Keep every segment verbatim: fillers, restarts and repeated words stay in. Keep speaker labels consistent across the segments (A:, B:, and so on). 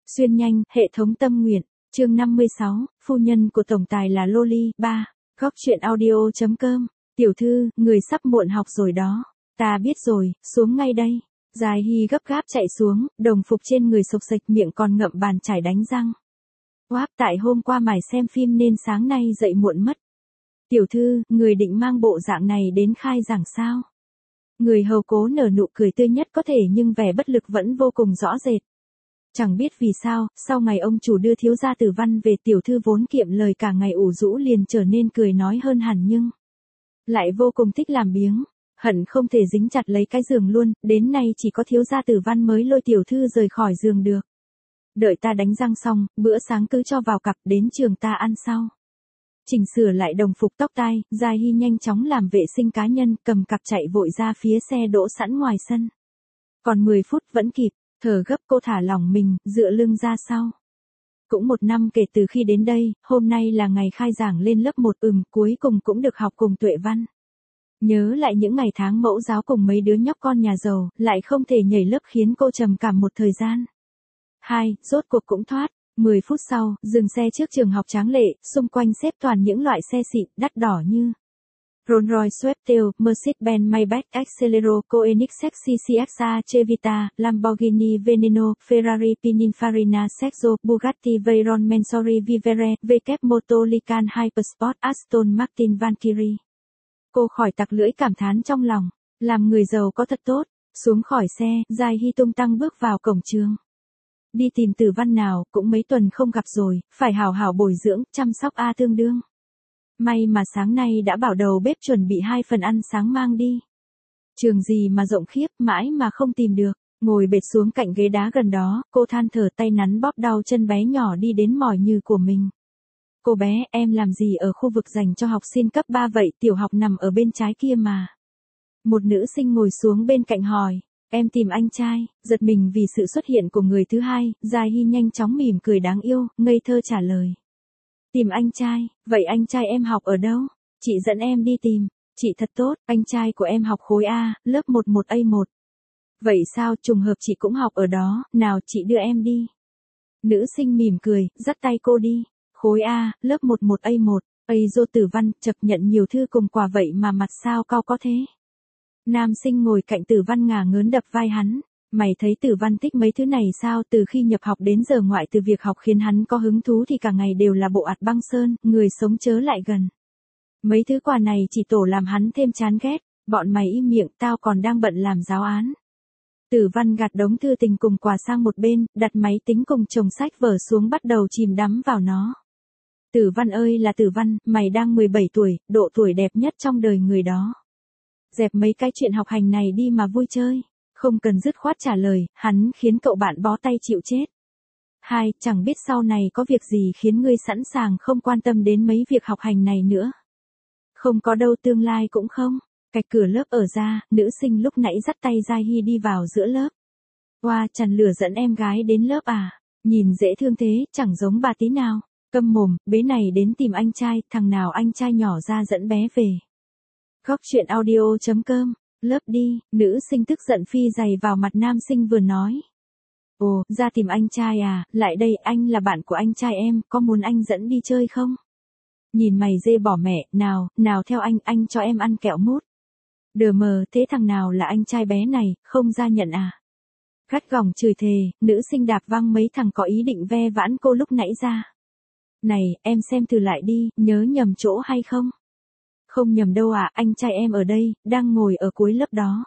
A: Xuyên nhanh, hệ thống tâm nguyện, chương năm mươi sáu, phu nhân của tổng tài là Loli, ba, góc truyện audio.com, tiểu thư, người sắp muộn học rồi đó, ta biết rồi, xuống ngay đây. Dài Hy gấp gáp chạy xuống, đồng phục trên người xộc xệch, miệng còn ngậm bàn chải đánh răng. Oáp, tại hôm qua mải xem phim nên sáng nay dậy muộn mất. Tiểu thư, người định mang bộ dạng này đến khai giảng sao? Người hầu cố nở nụ cười tươi nhất có thể nhưng vẻ bất lực vẫn vô cùng rõ rệt. Chẳng biết vì sao, sau ngày ông chủ đưa thiếu gia Tử Văn về, tiểu thư vốn kiệm lời cả ngày ủ rũ liền trở nên cười nói hơn hẳn, nhưng lại vô cùng thích làm biếng, hận không thể dính chặt lấy cái giường luôn, đến nay chỉ có thiếu gia Tử Văn mới lôi tiểu thư rời khỏi giường được. Đợi ta đánh răng xong, bữa sáng cứ cho vào cặp, đến trường ta ăn sau. Chỉnh sửa lại đồng phục tóc tai, Dài Hy nhanh chóng làm vệ sinh cá nhân, cầm cặp chạy vội ra phía xe đỗ sẵn ngoài sân. Còn mười phút vẫn kịp, thở gấp cô thả lỏng mình, dựa lưng ra sau. Cũng một năm kể từ khi đến đây, hôm nay là ngày khai giảng lên lớp một, ừm, cuối cùng cũng được học cùng Tuệ Văn. Nhớ lại những ngày tháng mẫu giáo cùng mấy đứa nhóc con nhà giàu, lại không thể nhảy lớp khiến cô trầm cảm một thời gian. Hai, rốt cuộc cũng thoát. mười phút sau, dừng xe trước trường học tráng lệ, xung quanh xếp toàn những loại xe xịn, đắt đỏ như Rolls-Royce Sweptail, Mercedes-Benz Maybach Excelero, Koenigsegg xê xê ích a Cevita, Lamborghini Veneno, Ferrari Pininfarina Sexo, Bugatti Veyron Mansory Vivere, vê kép Moto Lican Hypersport, Aston Martin Valkyrie. Cô khỏi tặc lưỡi cảm thán trong lòng, làm người giàu có thật tốt. Xuống khỏi xe, Dài Hy tung tăng bước vào cổng trường. Đi tìm Tử Văn nào, cũng mấy tuần không gặp rồi, phải hào hào bồi dưỡng, chăm sóc a tương đương. May mà sáng nay đã bảo đầu bếp chuẩn bị hai phần ăn sáng mang đi. Trường gì mà rộng khiếp, mãi mà không tìm được. Ngồi bệt xuống cạnh ghế đá gần đó, cô than thở, tay nắn bóp đau chân bé nhỏ đi đến mỏi như của mình. Cô bé, em làm gì ở khu vực dành cho học sinh cấp ba vậy, tiểu học nằm ở bên trái kia mà. Một nữ sinh ngồi xuống bên cạnh hỏi. Em tìm anh trai. Giật mình vì sự xuất hiện của người thứ hai, Dài Hy nhanh chóng mỉm cười đáng yêu, ngây thơ trả lời. Tìm anh trai, vậy anh trai em học ở đâu? Chị dẫn em đi tìm. Chị thật tốt, anh trai của em học khối A, lớp một một A một. Vậy sao, trùng hợp chị cũng học ở đó, nào chị đưa em đi. Nữ sinh mỉm cười, dắt tay cô đi. Khối A, lớp một một A một, Ây dô Tử Văn, chật nhận nhiều thư cùng quà vậy mà mặt sao cao có thế. Nam sinh ngồi cạnh Tử Văn ngả ngớn đập vai hắn. Mày thấy Tử Văn thích mấy thứ này sao? Từ khi nhập học đến giờ, ngoại từ việc học khiến hắn có hứng thú thì cả ngày đều là bộ ạt băng sơn, người sống chớ lại gần. Mấy thứ quà này chỉ tổ làm hắn thêm chán ghét. Bọn mày im miệng, tao còn đang bận làm giáo án. Tử Văn gạt đống thư tình cùng quà sang một bên, đặt máy tính cùng chồng sách vở xuống, bắt đầu chìm đắm vào nó. Tử Văn ơi là Tử Văn, mày đang mười bảy tuổi, độ tuổi đẹp nhất trong đời người đó. Dẹp mấy cái chuyện học hành này đi mà vui chơi. Không cần dứt khoát trả lời, hắn khiến cậu bạn bó tay chịu chết. Hai, chẳng biết sau này có việc gì khiến ngươi sẵn sàng không quan tâm đến mấy việc học hành này nữa. Không có đâu, tương lai cũng không. Cạch cửa lớp ở ra, nữ sinh lúc nãy dắt tay Dài Hy đi vào giữa lớp. Oa, chằn lửa dẫn em gái đến lớp à? Nhìn dễ thương thế, chẳng giống bà tí nào. Câm mồm, bế này đến tìm anh trai, thằng nào anh trai nhỏ ra dẫn bé về. Góc truyện audio.com, lớp đi, nữ sinh tức giận phi giày vào mặt nam sinh vừa nói. Ồ, ra tìm anh trai à, lại đây, anh là bạn của anh trai em, có muốn anh dẫn đi chơi không? Nhìn mày dê bỏ mẹ, nào, nào theo anh, anh cho em ăn kẹo mút. Đờ mờ, thế thằng nào là anh trai bé này, không ra nhận à? Gắt gỏng chửi thề, nữ sinh đạp văng mấy thằng có ý định ve vãn cô lúc nãy ra. Này, em xem thử lại đi, nhớ nhầm chỗ hay không? Không nhầm đâu à, anh trai em ở đây, đang ngồi ở cuối lớp đó.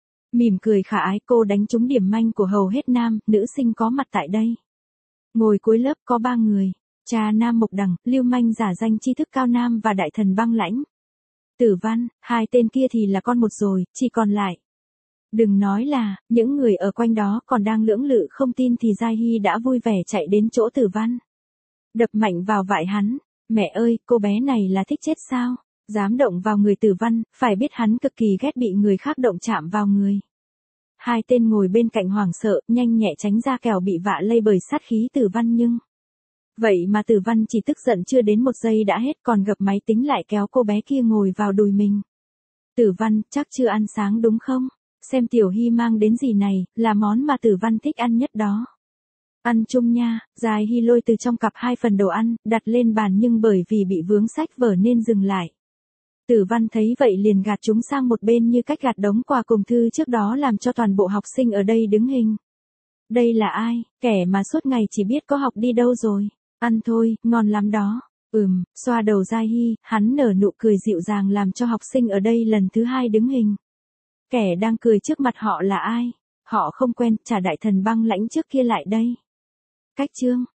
A: Mỉm cười khả ái, cô đánh trúng điểm manh của hầu hết nam, nữ sinh có mặt tại đây. Ngồi cuối lớp có ba người, cha Nam Mộc Đằng, lưu manh giả danh tri thức Cao Nam và đại thần Băng Lãnh. Tử Văn, hai tên kia thì là con một rồi, chỉ còn lại. Đừng nói là, những người ở quanh đó còn đang lưỡng lự không tin thì Dài Hy đã vui vẻ chạy đến chỗ Tử Văn. Đập mạnh vào vai hắn, mẹ ơi, cô bé này là thích chết sao? Dám động vào người Tử Văn, phải biết hắn cực kỳ ghét bị người khác động chạm vào người. Hai tên ngồi bên cạnh hoảng sợ, nhanh nhẹ tránh ra kẻo bị vạ lây bởi sát khí Tử Văn, nhưng vậy mà Tử Văn chỉ tức giận chưa đến một giây đã hết, còn gập máy tính lại kéo cô bé kia ngồi vào đùi mình. Tử Văn, chắc chưa ăn sáng đúng không? Xem Tiểu Hy mang đến gì này, là món mà Tử Văn thích ăn nhất đó. Ăn chung nha, Giai Hy lôi từ trong cặp hai phần đồ ăn, đặt lên bàn nhưng bởi vì bị vướng sách vở nên dừng lại. Tử Văn thấy vậy liền gạt chúng sang một bên như cách gạt đống quà cùng thư trước đó làm cho toàn bộ học sinh ở đây đứng hình. Đây là ai, kẻ mà suốt ngày chỉ biết có học đi đâu rồi. Ăn thôi, ngon lắm đó. Ừm, xoa đầu Giai Hy, hắn nở nụ cười dịu dàng làm cho học sinh ở đây lần thứ hai đứng hình. Kẻ đang cười trước mặt họ là ai? Họ không quen, trả đại thần băng lãnh trước kia lại đây. Cách chương